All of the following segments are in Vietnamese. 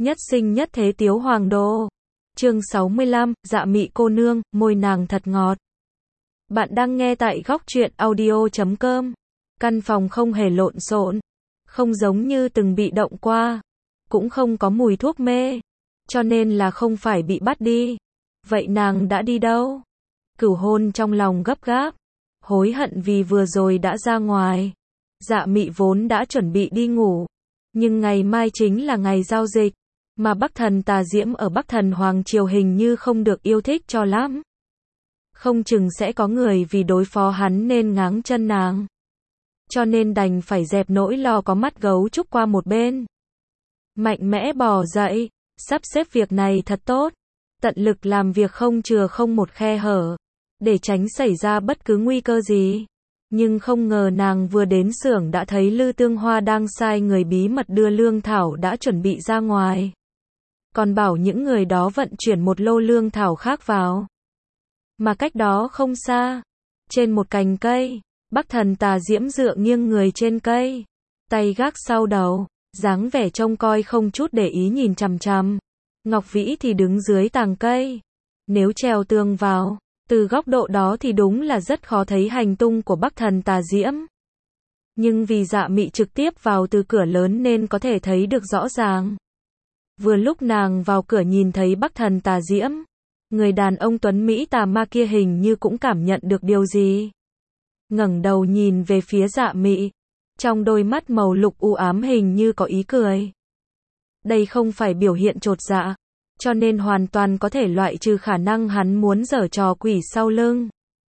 Nhất sinh nhất thế Tiếu Hoàng Đô. Chương 65, Dạ Mị cô nương, môi nàng thật ngọt. Bạn đang nghe tại góc truyện audio.com. Căn phòng không hề lộn xộn, không giống như từng bị động qua, cũng không có mùi thuốc mê, cho nên là không phải bị bắt đi. Vậy nàng đã đi đâu? Cửu Hôn trong lòng gấp gáp, hối hận vì vừa rồi đã ra ngoài. Dạ Mị vốn đã chuẩn bị đi ngủ, nhưng ngày mai chính là ngày giao dịch, mà Bắc Thần Tà Diễm ở Bắc Thần Hoàng Triều hình như không được yêu thích cho lắm. Không chừng sẽ có người vì đối phó hắn nên ngáng chân nàng, cho nên đành phải dẹp nỗi lo có mắt gấu trúc qua một bên. Mạnh mẽ bò dậy, sắp xếp việc này thật tốt, tận lực làm việc không chừa không một khe hở, để tránh xảy ra bất cứ nguy cơ gì. Nhưng không ngờ nàng vừa đến xưởng đã thấy Lư Tương Hoa đang sai người bí mật đưa lương thảo đã chuẩn bị ra ngoài, còn bảo những người đó vận chuyển một lô lương thảo khác vào. Mà cách đó không xa, trên một cành cây, Bắc Thần Tà Diễm dựa nghiêng người trên cây, tay gác sau đầu, dáng vẻ trông coi không chút để ý nhìn chằm chằm. Ngọc Vĩ thì đứng dưới tàng cây. Nếu trèo tường vào, từ góc độ đó thì đúng là rất khó thấy hành tung của Bắc Thần Tà Diễm. Nhưng vì Dạ Mị trực tiếp vào từ cửa lớn nên có thể thấy được rõ ràng. Vừa lúc nàng vào cửa nhìn thấy Bắc Thần Tà Diễm, người đàn ông tuấn Mỹ tà ma kia hình như cũng cảm nhận được điều gì. Ngẩng đầu nhìn về phía Dạ Mị, trong đôi mắt màu lục u ám hình như có ý cười. Đây không phải biểu hiện chột dạ, cho nên hoàn toàn có thể loại trừ khả năng hắn muốn giở trò quỷ sau lưng.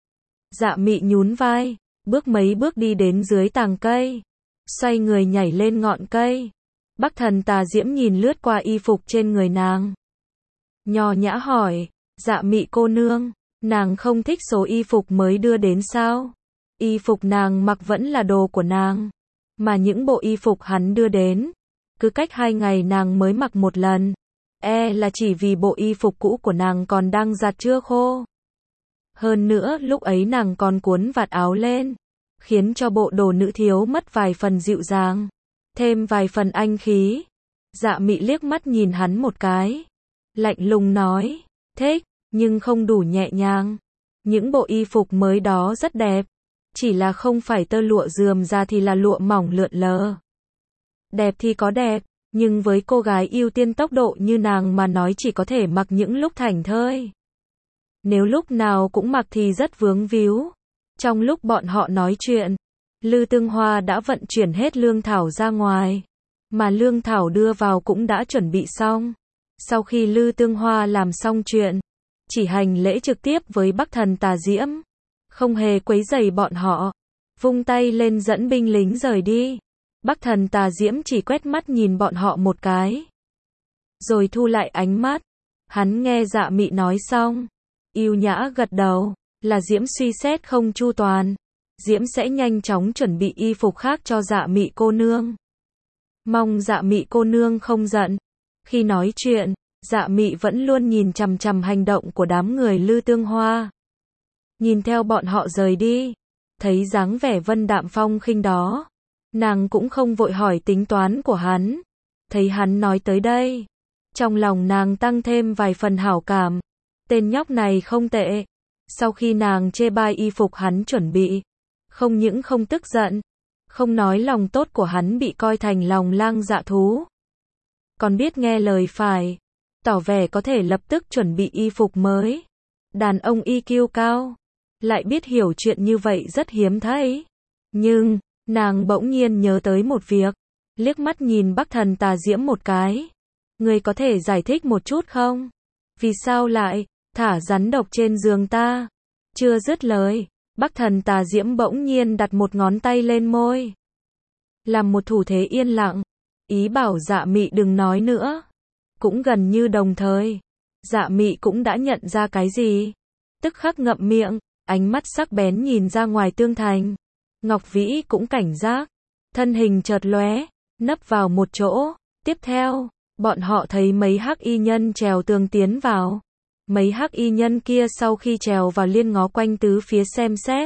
Dạ Mị nhún vai, bước mấy bước đi đến dưới tàng cây, xoay người nhảy lên ngọn cây. Bắc Thần Tà Diễm nhìn lướt qua y phục trên người nàng, nho nhã hỏi, Dạ Mị cô nương, nàng không thích số y phục mới đưa đến sao? Y phục nàng mặc vẫn là đồ của nàng, mà những bộ y phục hắn đưa đến, cứ cách 2 ngày nàng mới mặc một lần. Là chỉ vì bộ y phục cũ của nàng còn đang giặt chưa khô. Hơn nữa lúc ấy nàng còn cuốn vạt áo lên, khiến cho bộ đồ nữ thiếu mất vài phần dịu dàng, thêm vài phần anh khí. Dạ Mị liếc mắt nhìn hắn một cái, lạnh lùng nói, thích, nhưng không đủ nhẹ nhàng. Những bộ y phục mới đó rất đẹp, chỉ là không phải tơ lụa rườm ra thì là lụa mỏng lượn lờ. Đẹp thì có đẹp, nhưng với cô gái ưu tiên tốc độ như nàng mà nói chỉ có thể mặc những lúc thảnh thơi. Nếu lúc nào cũng mặc thì rất vướng víu. Trong lúc bọn họ nói chuyện, Lư Tương Hoa đã vận chuyển hết lương thảo ra ngoài, mà lương thảo đưa vào cũng đã chuẩn bị xong. Sau khi Lư Tương Hoa làm xong chuyện, chỉ hành lễ trực tiếp với Bắc Thần Tà Diễm, không hề quấy rầy bọn họ, vung tay lên dẫn binh lính rời đi. Bắc Thần Tà Diễm chỉ quét mắt nhìn bọn họ một cái, rồi thu lại ánh mắt. Hắn nghe Dạ Mị nói xong, yêu nhã gật đầu, là Diễm suy xét không chu toàn. Diễm sẽ nhanh chóng chuẩn bị y phục khác cho Dạ Mị cô nương. Mong Dạ Mị cô nương không giận. Khi nói chuyện, Dạ Mị vẫn luôn nhìn chằm chằm hành động của đám người Lư Tương Hoa. Nhìn theo bọn họ rời đi, thấy dáng vẻ vân đạm phong khinh đó, nàng cũng không vội hỏi tính toán của hắn. Thấy hắn nói tới đây, trong lòng nàng tăng thêm vài phần hảo cảm. Tên nhóc này không tệ. Sau khi nàng chê bai y phục hắn chuẩn bị, không những không tức giận, không nói lòng tốt của hắn bị coi thành lòng lang dạ thú, còn biết nghe lời phải, tỏ vẻ có thể lập tức chuẩn bị y phục mới. Đàn ông EQ cao, lại biết hiểu chuyện như vậy rất hiếm thấy. Nhưng nàng bỗng nhiên nhớ tới một việc, liếc mắt nhìn Bắc Thần Tà Diễm một cái. Người có thể giải thích một chút không? Vì sao lại thả rắn độc trên giường ta? Chưa dứt lời, Bắc Thần Tà Diễm bỗng nhiên đặt một ngón tay lên môi, làm một thủ thế yên lặng, ý bảo Dạ Mị đừng nói nữa. Cũng gần như đồng thời, Dạ Mị cũng đã nhận ra cái gì, tức khắc ngậm miệng, ánh mắt sắc bén nhìn ra ngoài tường thành. Ngọc Vĩ cũng cảnh giác, thân hình chợt lóe, nấp vào một chỗ. Tiếp theo, bọn họ thấy mấy hắc y nhân trèo tường tiến vào. Mấy hắc y nhân kia sau khi trèo vào liên ngó quanh tứ phía xem xét.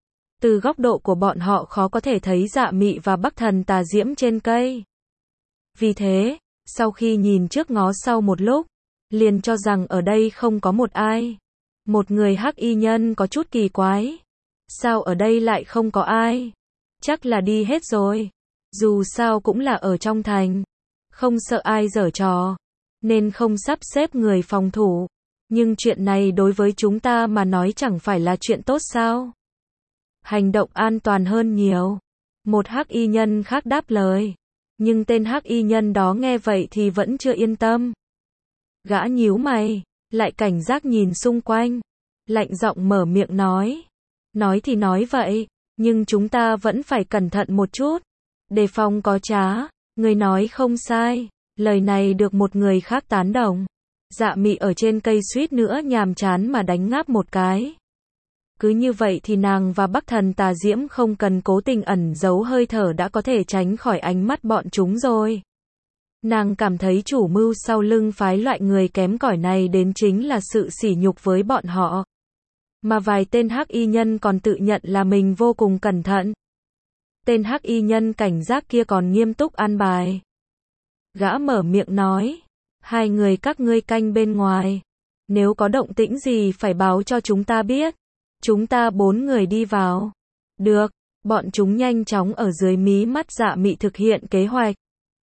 Từ góc độ của bọn họ khó có thể thấy Dạ Mị và Bắc Thần Tà Diễm trên cây. Vì thế, Sau khi nhìn trước ngó sau một lúc, liền cho rằng ở đây không có một ai. Một người hắc y nhân có chút kỳ quái. Sao ở đây lại không có ai? Chắc là đi hết rồi. Dù sao cũng là ở trong thành. Không sợ ai giở trò. Nên không sắp xếp người phòng thủ. Nhưng chuyện này đối với chúng ta mà nói chẳng phải là chuyện tốt sao? Hành động an toàn hơn nhiều. Một hắc y nhân khác đáp lời. Nhưng tên hắc y nhân đó nghe vậy thì vẫn chưa yên tâm. Gã nhíu mày, lại cảnh giác nhìn xung quanh. Lạnh giọng mở miệng nói. Nói thì nói vậy, nhưng chúng ta vẫn phải cẩn thận một chút. Đề phòng có trá. Người nói không sai. Lời này được một người khác tán đồng. Dạ Mị ở trên cây suýt nữa nhàm chán mà đánh ngáp một cái. Cứ như vậy thì nàng và Bắc Thần Tà Diễm không cần cố tình ẩn giấu hơi thở đã có thể tránh khỏi ánh mắt bọn chúng rồi. Nàng cảm thấy chủ mưu sau lưng phái loại người kém cỏi này đến chính là sự sỉ nhục với bọn họ. Mà vài tên hắc y nhân còn tự nhận là mình vô cùng cẩn thận. Tên hắc y nhân cảnh giác kia còn nghiêm túc an bài. Gã mở miệng nói, hai người các ngươi canh bên ngoài. Nếu có động tĩnh gì phải báo cho chúng ta biết. Chúng ta 4 người đi vào. Được, bọn chúng nhanh chóng ở dưới mí mắt Dạ Mị thực hiện kế hoạch.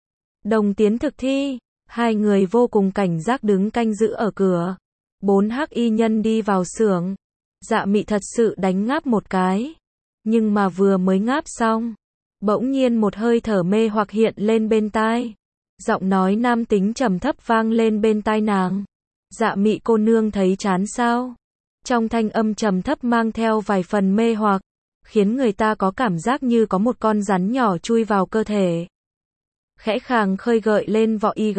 Đồng tiến thực thi, hai người vô cùng cảnh giác đứng canh giữ ở cửa. 4 hắc y nhân đi vào xưởng. Dạ Mị thật sự đánh ngáp một cái. Nhưng mà vừa mới ngáp xong, bỗng nhiên một hơi thở mê hoặc hiện lên bên tai. Giọng nói nam tính trầm thấp vang lên bên tai nàng. Dạ Mị cô nương thấy chán sao? Trong thanh âm trầm thấp mang theo vài phần mê hoặc, khiến người ta có cảm giác như có một con rắn nhỏ chui vào cơ thể. Khẽ khàng khơi gợi lên vỏ IG.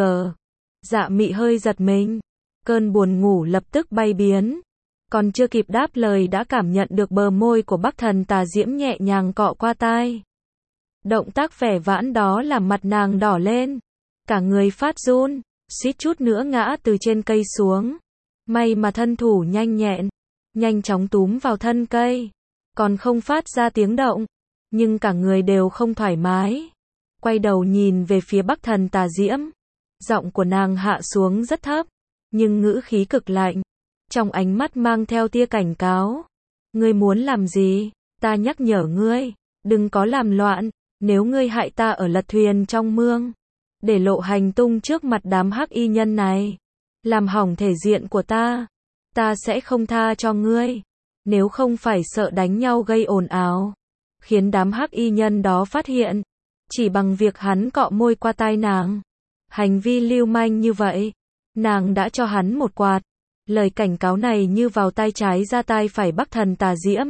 Dạ Mị hơi giật mình, cơn buồn ngủ lập tức bay biến. Còn chưa kịp đáp lời đã cảm nhận được bờ môi của Bắc Thần Tà Diễm nhẹ nhàng cọ qua tai. Động tác vẻ vãn đó làm mặt nàng đỏ lên, cả người phát run, suýt chút nữa ngã từ trên cây xuống. May mà thân thủ nhanh nhẹn, nhanh chóng túm vào thân cây, còn không phát ra tiếng động, nhưng cả người đều không thoải mái. Quay đầu nhìn về phía Bắc Thần Tà Diễm, giọng của nàng hạ xuống rất thấp, nhưng ngữ khí cực lạnh, trong ánh mắt mang theo tia cảnh cáo. Ngươi muốn làm gì? Ta nhắc nhở ngươi, đừng có làm loạn, nếu ngươi hại ta ở lật thuyền trong mương, để lộ hành tung trước mặt đám hắc y nhân này, làm hỏng thể diện của ta sẽ không tha cho ngươi. Nếu không phải sợ đánh nhau gây ồn ào, khiến đám hắc y nhân đó phát hiện, chỉ bằng việc hắn cọ môi qua tai nàng, hành vi lưu manh như vậy, nàng đã cho hắn một quạt. Lời cảnh cáo này như vào tai trái ra tai phải Bắc Thần Tà Diễm.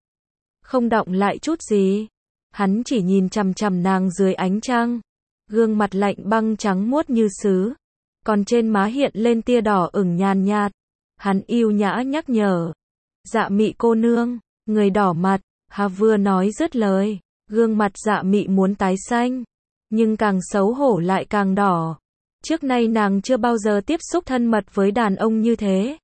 Không động lại chút gì, hắn chỉ nhìn chằm chằm nàng dưới ánh trăng, gương mặt lạnh băng trắng muốt như sứ, còn trên má hiện lên tia đỏ ửng nhàn nhạt. Hắn yêu nhã nhắc nhở, Dạ Mị cô nương, người đỏ mặt. Vừa nói dứt lời, gương mặt Dạ Mị muốn tái xanh, nhưng càng xấu hổ lại càng đỏ. Trước nay nàng chưa bao giờ tiếp xúc thân mật với đàn ông như thế.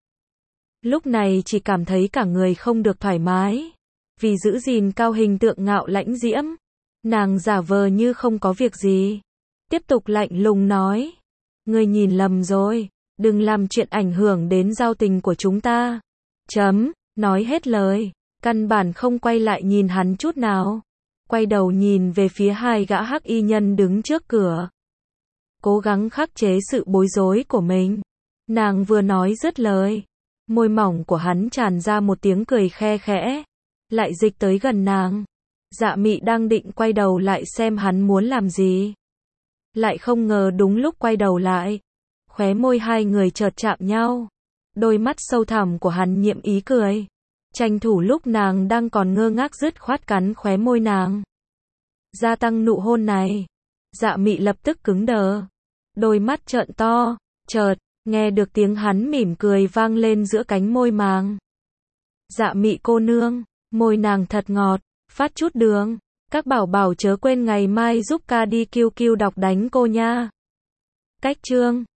Lúc này chỉ cảm thấy cả người không được thoải mái. Vì giữ gìn cao hình tượng ngạo lãnh diễm, nàng giả vờ như không có việc gì, tiếp tục lạnh lùng nói, ngươi nhìn lầm rồi, đừng làm chuyện ảnh hưởng đến giao tình của chúng ta. Nói hết lời, căn bản không quay lại nhìn hắn chút nào. Quay đầu nhìn về phía hai gã hắc y nhân đứng trước cửa, cố gắng khắc chế sự bối rối của mình. Nàng vừa nói dứt lời, môi mỏng của hắn tràn ra một tiếng cười khe khẽ, lại dịch tới gần nàng. Dạ Mị đang định quay đầu lại xem hắn muốn làm gì, lại không ngờ đúng lúc quay đầu lại, khóe môi hai người chợt chạm nhau. Đôi mắt sâu thẳm của hắn nhiễm ý cười, tranh thủ lúc nàng đang còn ngơ ngác dứt khoát cắn khóe môi nàng, gia tăng nụ hôn này. Dạ Mị lập tức cứng đờ, đôi mắt trợn to, chợt nghe được tiếng hắn mỉm cười vang lên giữa cánh môi màng. Dạ Mị cô nương, môi nàng thật ngọt, phát chút đường. Các bảo bảo chớ quên ngày mai giúp ca đi QQ đọc đánh cô nha. Cách chương